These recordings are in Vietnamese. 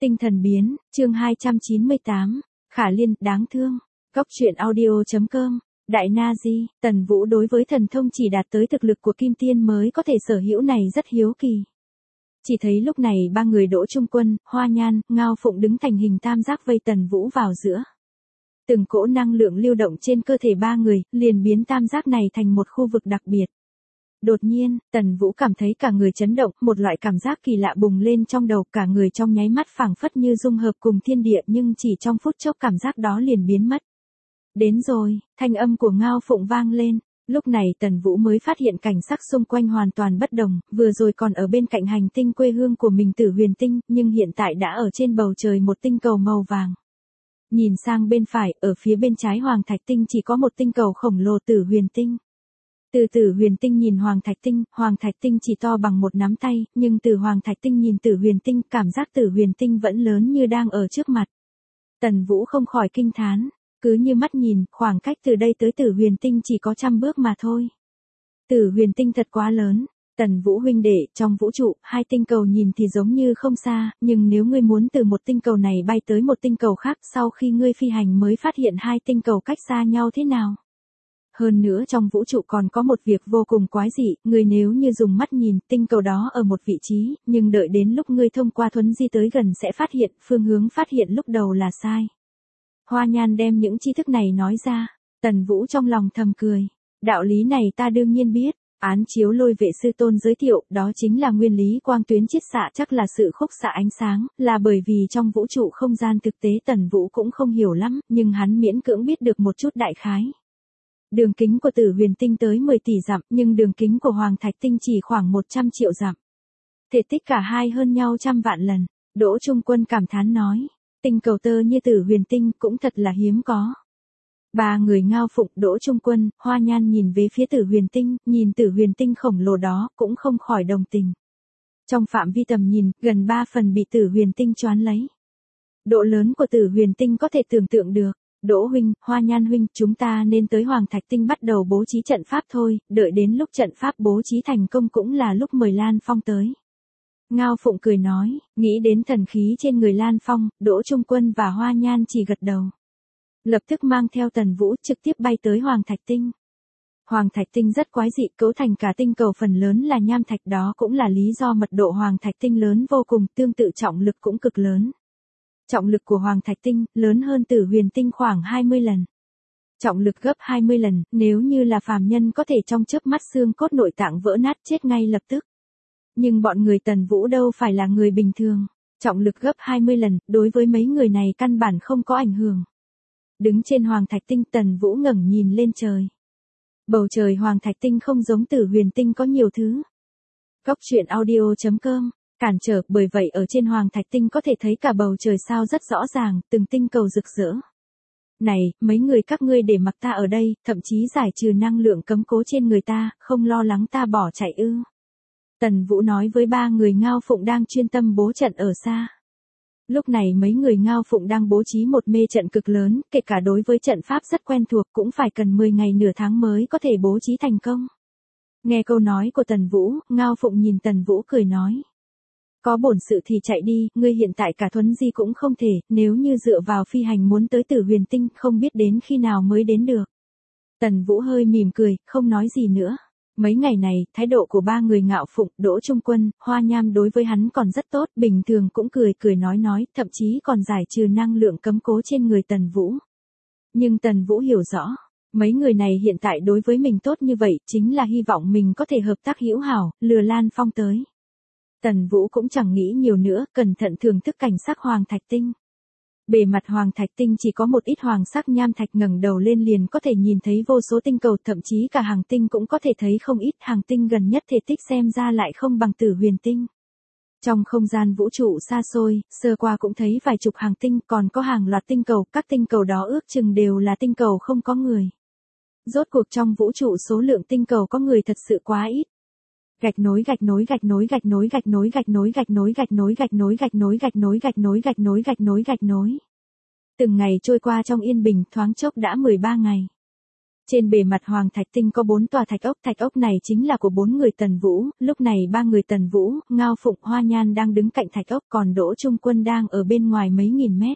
Tinh thần biến, chương 298, Khả Liên, đáng thương. Góc truyện audio.com, Đại Na Di, Tần Vũ đối với thần thông chỉ đạt tới thực lực của Kim Tiên mới có thể sở hữu này rất hiếu kỳ. Chỉ thấy lúc này ba người Đỗ Trung Quân, Hoa Nhan, Ngao Phụng đứng thành hình tam giác vây Tần Vũ vào giữa. Từng cỗ năng lượng lưu động trên cơ thể ba người, liền biến tam giác này thành một khu vực đặc biệt. Đột nhiên, Tần Vũ cảm thấy cả người chấn động, một loại cảm giác kỳ lạ bùng lên trong đầu, cả người trong nháy mắt phảng phất như dung hợp cùng thiên địa, nhưng chỉ trong phút chốc cảm giác đó liền biến mất. Đến rồi, thanh âm của Ngao Phụng vang lên. Lúc này Tần Vũ mới phát hiện cảnh sắc xung quanh hoàn toàn bất đồng, vừa rồi còn ở bên cạnh hành tinh quê hương của mình Tử Huyền Tinh, nhưng hiện tại đã ở trên bầu trời một tinh cầu màu vàng. Nhìn sang bên phải, ở phía bên trái Hoàng Thạch Tinh chỉ có một tinh cầu khổng lồ Tử Huyền Tinh. Từ Tử Huyền Tinh nhìn Hoàng Thạch Tinh chỉ to bằng một nắm tay, nhưng từ Hoàng Thạch Tinh nhìn Tử Huyền Tinh, cảm giác Tử Huyền Tinh vẫn lớn như đang ở trước mặt. Tần Vũ không khỏi kinh thán, cứ như mắt nhìn, khoảng cách từ đây tới Tử Huyền Tinh chỉ có 100 bước mà thôi. Tử Huyền Tinh thật quá lớn. Tần Vũ huynh đệ, trong vũ trụ, hai tinh cầu nhìn thì giống như không xa, nhưng nếu ngươi muốn từ một tinh cầu này bay tới một tinh cầu khác, sau khi ngươi phi hành mới phát hiện hai tinh cầu cách xa nhau thế nào. Hơn nữa trong vũ trụ còn có một việc vô cùng quái dị, ngươi nếu như dùng mắt nhìn, tinh cầu đó ở một vị trí, nhưng đợi đến lúc ngươi thông qua thuấn di tới gần sẽ phát hiện, phương hướng phát hiện lúc đầu là sai. Hoa Nhan đem những tri thức này nói ra, Tần Vũ trong lòng thầm cười. Đạo lý này ta đương nhiên biết. Án chiếu Lôi Vệ sư tôn giới thiệu, đó chính là nguyên lý quang tuyến chiết xạ, chắc là sự khúc xạ ánh sáng, là bởi vì trong vũ trụ không gian thực tế Tần Vũ cũng không hiểu lắm, nhưng hắn miễn cưỡng biết được một chút đại khái. Đường kính của Tử Huyền Tinh tới 10 tỷ dặm, nhưng đường kính của Hoàng Thạch Tinh chỉ khoảng 100 triệu dặm. Thể tích cả hai hơn nhau 100 vạn lần. Đỗ Trung Quân cảm thán nói, tinh cầu tơ như Tử Huyền Tinh cũng thật là hiếm có. Ba người Ngao Phụng, Đỗ Trung Quân, Hoa Nhan nhìn về phía Tử Huyền Tinh, nhìn Tử Huyền Tinh khổng lồ đó, cũng không khỏi đồng tình. Trong phạm vi tầm nhìn, gần 3 phần bị Tử Huyền Tinh choán lấy. Độ lớn của Tử Huyền Tinh có thể tưởng tượng được. Đỗ huynh, Hoa Nhan huynh, chúng ta nên tới Hoàng Thạch Tinh bắt đầu bố trí trận pháp thôi, đợi đến lúc trận pháp bố trí thành công cũng là lúc mời Lan Phong tới. Ngao Phụng cười nói, nghĩ đến thần khí trên người Lan Phong, Đỗ Trung Quân và Hoa Nhan chỉ gật đầu. Lập tức mang theo Tần Vũ trực tiếp bay tới Hoàng Thạch Tinh. Hoàng Thạch Tinh rất quái dị, cấu thành cả tinh cầu phần lớn là nham thạch, đó cũng là lý do mật độ Hoàng Thạch Tinh lớn vô cùng, tương tự trọng lực cũng cực lớn. Trọng lực của Hoàng Thạch Tinh lớn hơn Tử Huyền Tinh khoảng 20 lần. Trọng lực gấp 20 lần, nếu như là phàm nhân có thể trong chớp mắt xương cốt nội tạng vỡ nát chết ngay lập tức. Nhưng bọn người Tần Vũ đâu phải là người bình thường. Trọng lực gấp 20 lần, đối với mấy người này căn bản không có ảnh hưởng. Đứng trên Hoàng Thạch Tinh, Tần Vũ ngẩng nhìn lên trời. Bầu trời Hoàng Thạch Tinh không giống Tử Huyền Tinh có nhiều thứ. Góc truyện audio.com, cản trở, bởi vậy ở trên Hoàng Thạch Tinh có thể thấy cả bầu trời sao rất rõ ràng, từng tinh cầu rực rỡ. Này, mấy người các ngươi để mặc ta ở đây, thậm chí giải trừ năng lượng cấm cố trên người ta, không lo lắng ta bỏ chạy ư. Tần Vũ nói với ba người Ngao Phụng đang chuyên tâm bố trận ở xa. Lúc này mấy người Ngao Phụng đang bố trí một mê trận cực lớn, kể cả đối với trận pháp rất quen thuộc cũng phải cần 10 ngày nửa tháng mới có thể bố trí thành công. Nghe câu nói của Tần Vũ, Ngao Phụng nhìn Tần Vũ cười nói. Có bổn sự thì chạy đi, ngươi hiện tại cả thuấn di cũng không thể, nếu như dựa vào phi hành muốn tới Tử Huyền Tinh không biết đến khi nào mới đến được. Tần Vũ hơi mỉm cười, không nói gì nữa. Mấy ngày này, thái độ của ba người Ngao Phụng, Đỗ Trung Quân, Hoa Nhan đối với hắn còn rất tốt, bình thường cũng cười nói, thậm chí còn giải trừ năng lượng cấm cố trên người Tần Vũ. Nhưng Tần Vũ hiểu rõ, mấy người này hiện tại đối với mình tốt như vậy, chính là hy vọng mình có thể hợp tác hữu hảo, lừa Lan Phong tới. Tần Vũ cũng chẳng nghĩ nhiều nữa, cẩn thận thưởng thức cảnh sắc Hoàng Thạch Tinh. Bề mặt Hoàng Thạch Tinh chỉ có một ít hoàng sắc nham thạch, ngẩng đầu lên liền có thể nhìn thấy vô số tinh cầu, thậm chí cả hàng tinh cũng có thể thấy không ít, hàng tinh gần nhất thể tích xem ra lại không bằng Tử Huyền Tinh. Trong không gian vũ trụ xa xôi, sơ qua cũng thấy vài chục hàng tinh, còn có hàng loạt tinh cầu, các tinh cầu đó ước chừng đều là tinh cầu không có người. Rốt cuộc trong vũ trụ số lượng tinh cầu có người thật sự quá ít. Gạch nối. Từng ngày trôi qua trong yên bình, thoáng chốc đã 13 ngày. Trên bề mặt Hoàng Thạch Tinh có 4 tòa thạch ốc này chính là của 4 người Tần Vũ, lúc này 3 người Tần Vũ, Ngao Phụng, Hoa Nhan đang đứng cạnh thạch ốc, còn Đỗ Trung Quân đang ở bên ngoài mấy nghìn mét.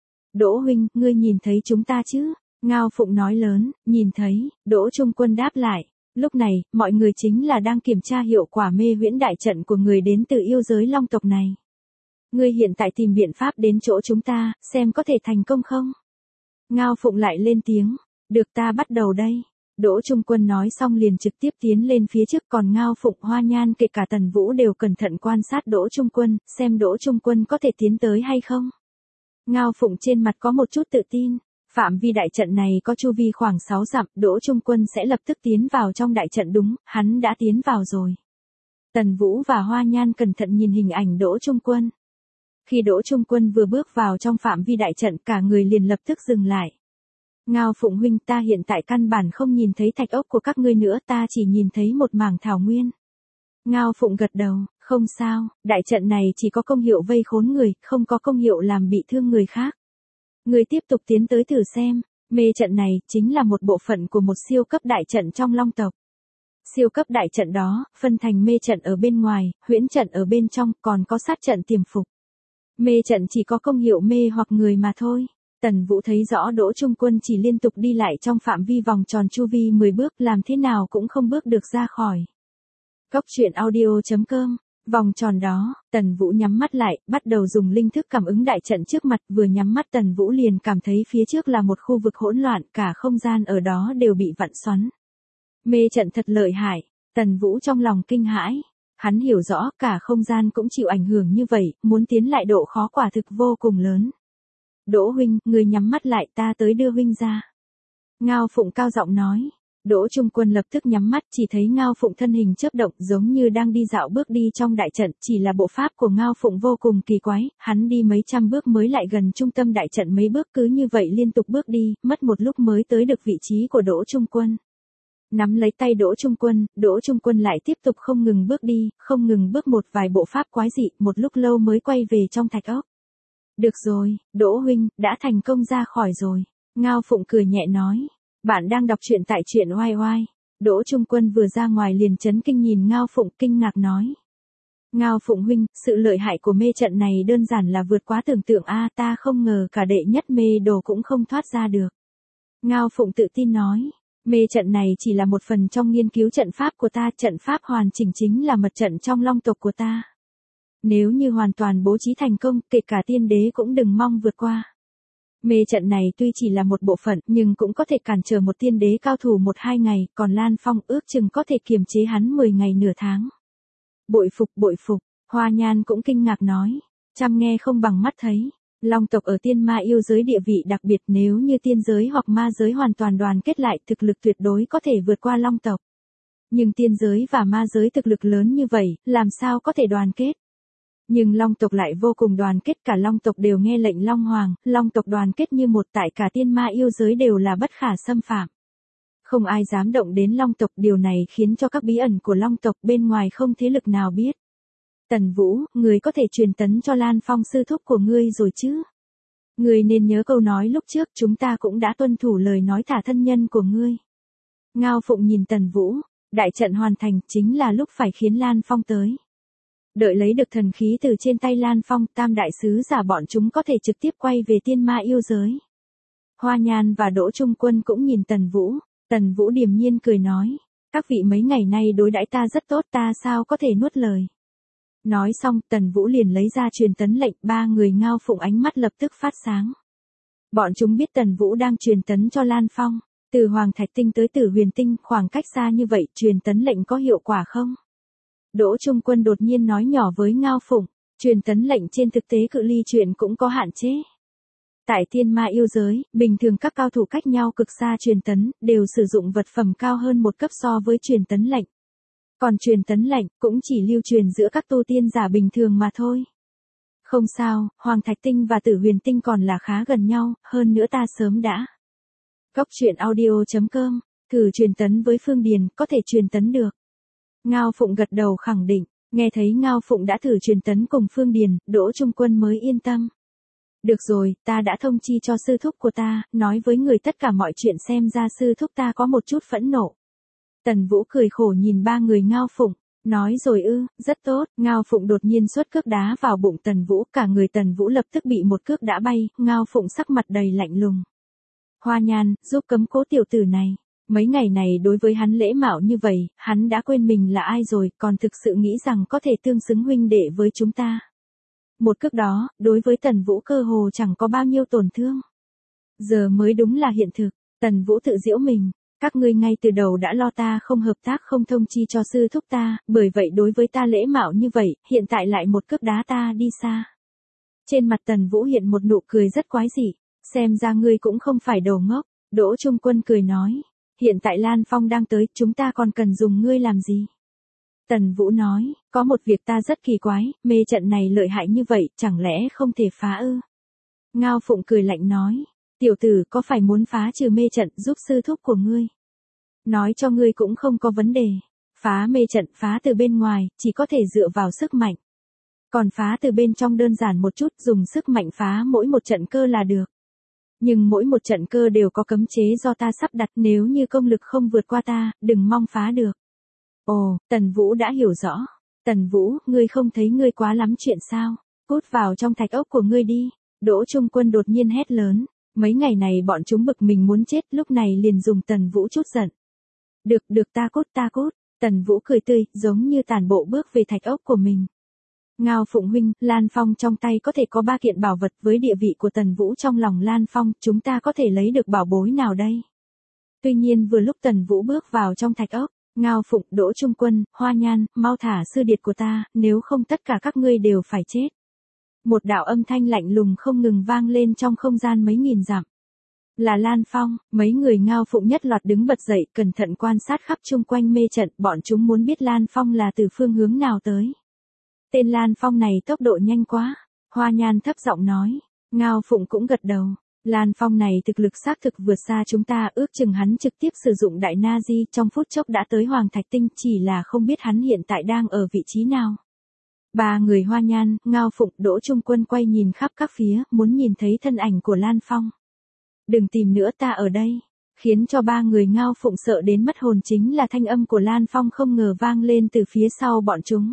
Đỗ huynh, ngươi nhìn thấy chúng ta chứ? Ngao Phụng nói lớn, nhìn thấy. Đỗ Trung Quân đáp lại. Lúc này, mọi người chính là đang kiểm tra hiệu quả mê huyễn đại trận của người đến từ yêu giới Long tộc này. Ngươi hiện tại tìm biện pháp đến chỗ chúng ta, xem có thể thành công không? Ngao Phụng lại lên tiếng. Được, ta bắt đầu đây. Đỗ Trung Quân nói xong liền trực tiếp tiến lên phía trước, còn Ngao Phụng, Hoa Nhan kể cả Tần Vũ đều cẩn thận quan sát Đỗ Trung Quân, xem Đỗ Trung Quân có thể tiến tới hay không. Ngao Phụng trên mặt có một chút tự tin. Phạm vi đại trận này có chu vi khoảng 6 dặm, Đỗ Trung Quân sẽ lập tức tiến vào trong đại trận. Đúng, hắn đã tiến vào rồi. Tần Vũ và Hoa Nhan cẩn thận nhìn hình ảnh Đỗ Trung Quân. Khi Đỗ Trung Quân vừa bước vào trong phạm vi đại trận, cả người liền lập tức dừng lại. Ngao Phụng huynh, ta hiện tại căn bản không nhìn thấy thạch ốc của các ngươi nữa, ta chỉ nhìn thấy một mảng thảo nguyên. Ngao Phụng gật đầu, không sao, đại trận này chỉ có công hiệu vây khốn người, không có công hiệu làm bị thương người khác. Người tiếp tục tiến tới thử xem, mê trận này chính là một bộ phận của một siêu cấp đại trận trong Long tộc. Siêu cấp đại trận đó, phân thành mê trận ở bên ngoài, huyễn trận ở bên trong, còn có sát trận tiềm phục. Mê trận chỉ có công hiệu mê hoặc người mà thôi. Tần Vũ thấy rõ Đỗ Trung Quân chỉ liên tục đi lại trong phạm vi vòng tròn chu vi 10 bước, làm thế nào cũng không bước được ra khỏi. Cốc truyện audio.com. Vòng tròn đó, Tần Vũ nhắm mắt lại, bắt đầu dùng linh thức cảm ứng đại trận trước mặt, vừa nhắm mắt Tần Vũ liền cảm thấy phía trước là một khu vực hỗn loạn, cả không gian ở đó đều bị vặn xoắn. Mê trận thật lợi hại, Tần Vũ trong lòng kinh hãi. Hắn hiểu rõ cả không gian cũng chịu ảnh hưởng như vậy, muốn tiến lại độ khó quả thực vô cùng lớn. Đỗ huynh, người nhắm mắt lại, ta tới đưa huynh ra. Ngao Phụng cao giọng nói. Đỗ Trung Quân lập tức nhắm mắt, chỉ thấy Ngao Phụng thân hình chớp động giống như đang đi dạo bước đi trong đại trận, chỉ là bộ pháp của Ngao Phụng vô cùng kỳ quái, hắn đi mấy trăm bước mới lại gần trung tâm đại trận mấy bước, cứ như vậy liên tục bước đi, mất một lúc mới tới được vị trí của Đỗ Trung Quân. Nắm lấy tay Đỗ Trung Quân lại tiếp tục không ngừng bước đi, không ngừng bước một vài bộ pháp quái dị, một lúc lâu mới quay về trong thạch ốc. Được rồi, Đỗ huynh, đã thành công ra khỏi rồi. Ngao Phụng cười nhẹ nói. Bạn đang đọc truyện tại truyện oai oai. Đỗ Trung Quân vừa ra ngoài liền chấn kinh nhìn Ngao Phụng, kinh ngạc nói. Ngao Phụng huynh, sự lợi hại của mê trận này đơn giản là vượt quá tưởng tượng a, ta không ngờ cả đệ nhất mê đồ cũng không thoát ra được. Ngao Phụng tự tin nói. Mê trận này chỉ là một phần trong nghiên cứu trận pháp của ta, trận pháp hoàn chỉnh chính là mật trận trong Long tộc của ta. Nếu như hoàn toàn bố trí thành công, kể cả tiên đế cũng đừng mong vượt qua. Mê trận này tuy chỉ là một bộ phận, nhưng cũng có thể cản trở một tiên đế cao thủ 1-2 ngày, còn Lan Phong ước chừng có thể kiềm chế hắn 10 ngày nửa tháng. Bội phục, Hoa Nhan cũng kinh ngạc nói. Chăm nghe không bằng mắt thấy. Long tộc ở tiên ma yêu giới địa vị đặc biệt, nếu như tiên giới hoặc ma giới hoàn toàn đoàn kết lại, thực lực tuyệt đối có thể vượt qua Long tộc. Nhưng tiên giới và ma giới thực lực lớn như vậy, làm sao có thể đoàn kết? Nhưng Long tộc lại vô cùng đoàn kết, cả Long tộc đều nghe lệnh Long Hoàng, Long tộc đoàn kết như một, tại cả tiên ma yêu giới đều là bất khả xâm phạm. Không ai dám động đến Long tộc, điều này khiến cho các bí ẩn của Long tộc bên ngoài không thế lực nào biết. Tần Vũ, người có thể truyền tấn cho Lan Phong sư thúc của ngươi rồi chứ? Ngươi nên nhớ câu nói lúc trước, chúng ta cũng đã tuân thủ lời nói thả thân nhân của ngươi. Ngao Phụng nhìn Tần Vũ, đại trận hoàn thành, chính là lúc phải khiến Lan Phong tới. Đợi lấy được thần khí từ trên tay Lan Phong, tam đại sứ giả bọn chúng có thể trực tiếp quay về tiên ma yêu giới. Hoa Nhan và Đỗ Trung Quân cũng nhìn Tần Vũ điềm nhiên cười nói. Các vị mấy ngày nay đối đãi ta rất tốt, ta sao có thể nuốt lời. Nói xong, Tần Vũ liền lấy ra truyền tấn lệnh, 3 người Ngao Phụng ánh mắt lập tức phát sáng. Bọn chúng biết Tần Vũ đang truyền tấn cho Lan Phong, từ Hoàng Thạch Tinh tới Tử Huyền Tinh, khoảng cách xa như vậy, truyền tấn lệnh có hiệu quả không? Đỗ Trung Quân đột nhiên nói nhỏ với Ngao Phụng, truyền tấn lệnh trên thực tế cự ly truyền cũng có hạn chế. Tại tiên ma yêu giới, bình thường các cao thủ cách nhau cực xa truyền tấn, đều sử dụng vật phẩm cao hơn một cấp so với truyền tấn lệnh. Còn truyền tấn lệnh, cũng chỉ lưu truyền giữa các tu tiên giả bình thường mà thôi. Không sao, Hoàng Thạch Tinh và Tử Huyền Tinh còn là khá gần nhau, hơn nữa ta sớm đã. Cốc truyện audio.com, thử truyền tấn với Phương Điền, có thể truyền tấn được. Ngao Phụng gật đầu khẳng định, nghe thấy Ngao Phụng đã thử truyền tấn cùng Phương Điền, Đỗ Trung Quân mới yên tâm. Được rồi, ta đã thông chi cho sư thúc của ta, nói với người tất cả mọi chuyện xem ra sư thúc ta có một chút phẫn nộ. Tần Vũ cười khổ nhìn ba người Ngao Phụng, nói rồi rất tốt, Ngao Phụng đột nhiên xuất cước đá vào bụng Tần Vũ, cả người Tần Vũ lập tức bị một cước đá bay, Ngao Phụng sắc mặt đầy lạnh lùng. Hoa Nhan, giúp cấm cố tiểu tử này. Mấy ngày này đối với hắn lễ mạo như vậy, hắn đã quên mình là ai rồi, còn thực sự nghĩ rằng có thể tương xứng huynh đệ với chúng ta. Một cước đó, đối với Tần Vũ cơ hồ chẳng có bao nhiêu tổn thương. Giờ mới đúng là hiện thực, Tần Vũ tự giễu mình, các ngươi ngay từ đầu đã lo ta không hợp tác không thông chi cho sư thúc ta, bởi vậy đối với ta lễ mạo như vậy, hiện tại lại một cước đá ta đi xa. Trên mặt Tần Vũ hiện một nụ cười rất quái dị, xem ra ngươi cũng không phải đồ ngốc, Đỗ Trung Quân cười nói, hiện tại Lan Phong đang tới, chúng ta còn cần dùng ngươi làm gì? Tần Vũ nói, có một việc ta rất kỳ quái, mê trận này lợi hại như vậy, chẳng lẽ không thể phá ư? Ngao Phụng cười lạnh nói, tiểu tử có phải muốn phá trừ mê trận giúp sư thúc của ngươi? Nói cho ngươi cũng không có vấn đề. Phá mê trận phá từ bên ngoài, chỉ có thể dựa vào sức mạnh. Còn phá từ bên trong đơn giản một chút, dùng sức mạnh phá mỗi một trận cơ là được. Nhưng mỗi một trận cơ đều có cấm chế do ta sắp đặt, nếu như công lực không vượt qua ta, đừng mong phá được. Ồ, Tần Vũ đã hiểu rõ. Tần Vũ, ngươi không thấy ngươi quá lắm chuyện sao? Cút vào trong thạch ốc của ngươi đi. Đỗ Trung Quân đột nhiên hét lớn. Mấy ngày này bọn chúng bực mình muốn chết, lúc này liền dùng Tần Vũ chút giận. Được ta cút. Tần Vũ cười tươi, giống như tản bộ bước về thạch ốc của mình. Ngao Phụng huynh, Lan Phong trong tay có thể có 3 kiện bảo vật, với địa vị của Tần Vũ trong lòng Lan Phong, chúng ta có thể lấy được bảo bối nào đây? Tuy nhiên vừa lúc Tần Vũ bước vào trong thạch ốc, Ngao Phụng, Đỗ Trung Quân, Hoa Nhan, mau thả sư điệt của ta, nếu không tất cả các ngươi đều phải chết. Một đạo âm thanh lạnh lùng không ngừng vang lên trong không gian mấy nghìn dặm. Là Lan Phong, mấy người Ngao Phụng nhất loạt đứng bật dậy, cẩn thận quan sát khắp chung quanh mê trận, bọn chúng muốn biết Lan Phong là từ phương hướng nào tới. Tên Lan Phong này tốc độ nhanh quá, Hoa Nhan thấp giọng nói, Ngao Phụng cũng gật đầu. Lan Phong này thực lực xác thực vượt xa chúng ta, ước chừng hắn trực tiếp sử dụng đại na di trong phút chốc đã tới Hoàng Thạch Tinh, chỉ là không biết hắn hiện tại đang ở vị trí nào. Ba người Hoa Nhan, Ngao Phụng, Đỗ Trung Quân quay nhìn khắp các phía, muốn nhìn thấy thân ảnh của Lan Phong. Đừng tìm nữa, ta ở đây. Khiến cho ba người Ngao Phụng sợ đến mất hồn chính là thanh âm của Lan Phong không ngờ vang lên từ phía sau bọn chúng.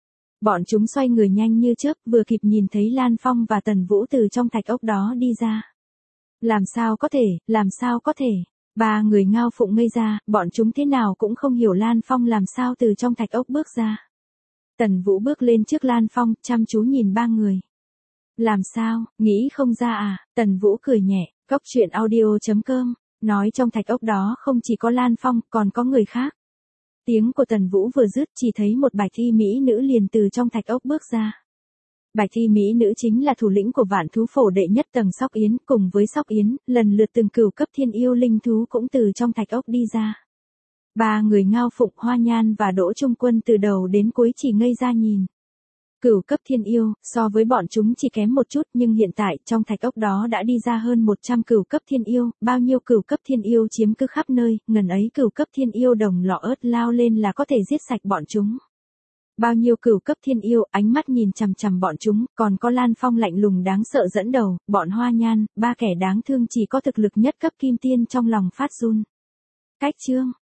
Bọn chúng xoay người nhanh như chớp, vừa kịp nhìn thấy Lan Phong và Tần Vũ từ trong thạch ốc đó đi ra. Làm sao có thể? Ba người Ngao Phụng ngây ra, bọn chúng thế nào cũng không hiểu Lan Phong làm sao từ trong thạch ốc bước ra. Tần Vũ bước lên trước Lan Phong, chăm chú nhìn ba người. Làm sao, nghĩ không ra à? Tần Vũ cười nhẹ, Cốc Truyện Audio.com, nói trong thạch ốc đó không chỉ có Lan Phong, còn có người khác. Tiếng của Tần Vũ vừa dứt, chỉ thấy một bạch y mỹ nữ liền từ trong thạch ốc bước ra. Bạch y mỹ nữ chính là thủ lĩnh của Vạn Thú Phổ đệ nhất tầng Sóc Yến, cùng với Sóc Yến, lần lượt từng cửu cấp thiên yêu linh thú cũng từ trong thạch ốc đi ra. Ba người Ngao Phụng, Hoa Nhan và Đỗ Trung Quân từ đầu đến cuối chỉ ngây ra nhìn. Cửu cấp thiên yêu, so với bọn chúng chỉ kém một chút, nhưng hiện tại trong thạch ốc đó đã đi ra hơn 100 cửu cấp thiên yêu, bao nhiêu cửu cấp thiên yêu chiếm cứ khắp nơi, ngần ấy cửu cấp thiên yêu đồng lọ ớt lao lên là có thể giết sạch bọn chúng. Bao nhiêu cửu cấp thiên yêu ánh mắt nhìn chằm chằm bọn chúng, còn có Lan Phong lạnh lùng đáng sợ dẫn đầu, bọn Hoa Nhan, ba kẻ đáng thương chỉ có thực lực nhất cấp kim tiên trong lòng phát run. Cách chương